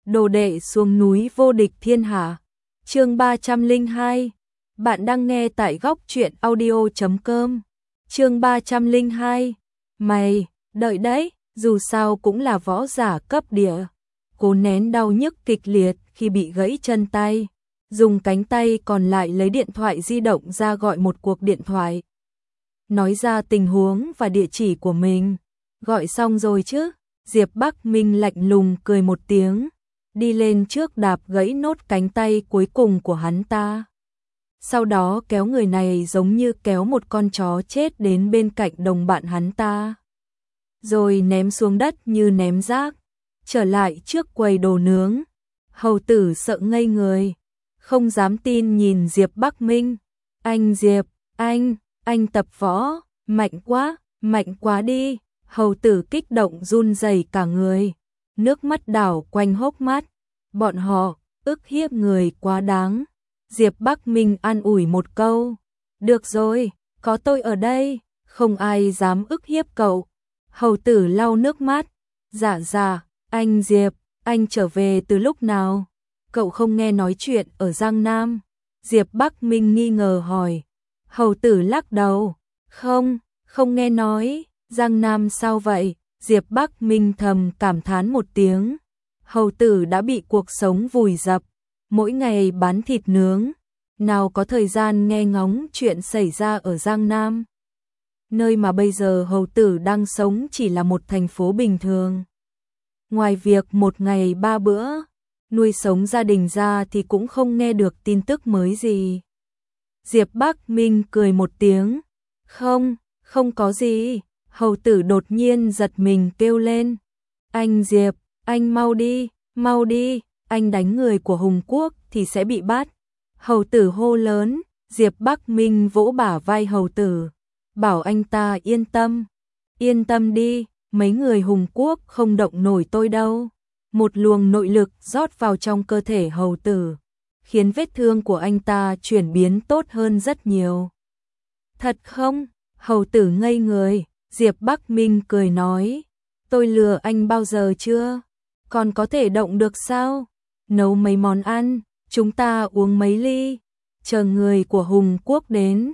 Đồ đệ xuống núi vô địch thiên hạ. Chương 302. Bạn đang nghe tại góc truyện audio.com. Chương 302. Mày, đợi đấy, dù sao cũng là võ giả cấp địa. Cố nén đau nhức kịch liệt khi bị gãy chân tay, dùng cánh tay còn lại lấy điện thoại di động ra gọi một cuộc điện thoại. Nói ra tình huống và địa chỉ của mình. Gọi xong rồi chứ? Diệp Bắc Minh lạnh lùng cười một tiếng, đi lên trước đạp gãy nốt cánh tay cuối cùng của hắn ta. Sau đó kéo người này giống như kéo một con chó chết đến bên cạnh đồng bạn hắn ta, rồi ném xuống đất như ném rác. Trở lại trước quầy đồ nướng, hầu tử sợ ngây người, không dám tin nhìn Diệp Bắc Minh. Anh Diệp, anh tập võ, mạnh quá đi. Hầu tử kích động run rẩy cả người, nước mắt đảo quanh hốc mắt. Bọn họ ức hiếp người quá đáng. Diệp Bắc Minh an ủi một câu, được rồi, có tôi ở đây, không ai dám ức hiếp cậu. Hầu tử lau nước mắt, dạ, anh Diệp, anh trở về từ lúc nào? Cậu không nghe nói chuyện ở Giang Nam? Diệp Bắc Minh nghi ngờ hỏi. Hầu tử lắc đầu, không nghe nói. Giang Nam sao vậy? Diệp Bắc Minh thầm cảm thán một tiếng. Hầu tử đã bị cuộc sống vùi dập, mỗi ngày bán thịt nướng, nào có thời gian nghe ngóng chuyện xảy ra ở Giang Nam. Nơi mà bây giờ hầu tử đang sống chỉ là một thành phố bình thường. Ngoài việc một ngày 3 bữa nuôi sống gia đình ra thì cũng không nghe được tin tức mới gì. Diệp Bắc Minh cười một tiếng, không có gì. Hầu tử đột nhiên giật mình kêu lên, anh Diệp, anh mau đi, anh đánh người của Hùng Quốc thì sẽ bị bắt. Hầu tử hô lớn. Diệp Bắc Minh vỗ bả vai hầu tử, bảo anh ta yên tâm đi, mấy người Hùng Quốc không động nổi tôi đâu. Một luồng nội lực rót vào trong cơ thể hầu tử, khiến vết thương của anh ta chuyển biến tốt hơn rất nhiều. Thật không? Hầu tử ngây người. Diệp Bắc Minh cười nói, tôi lừa anh bao giờ chưa? Còn có thể động được sao? Nấu mấy món ăn, chúng ta uống mấy ly, chờ người của Hùng Quốc đến.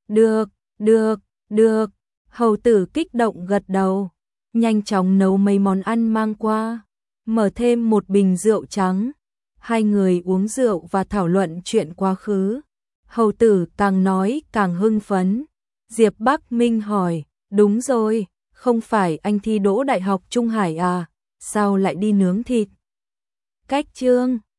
Được. Hầu tử kích động gật đầu, nhanh chóng nấu mấy món ăn mang qua, mở thêm một bình rượu trắng. Hai người uống rượu và thảo luận chuyện quá khứ. Hầu tử càng nói càng hưng phấn. Diệp Bắc Minh hỏi, đúng rồi, không phải anh thi đỗ Đại học Trung Hải à, sao lại đi nướng thịt? Cách Trương,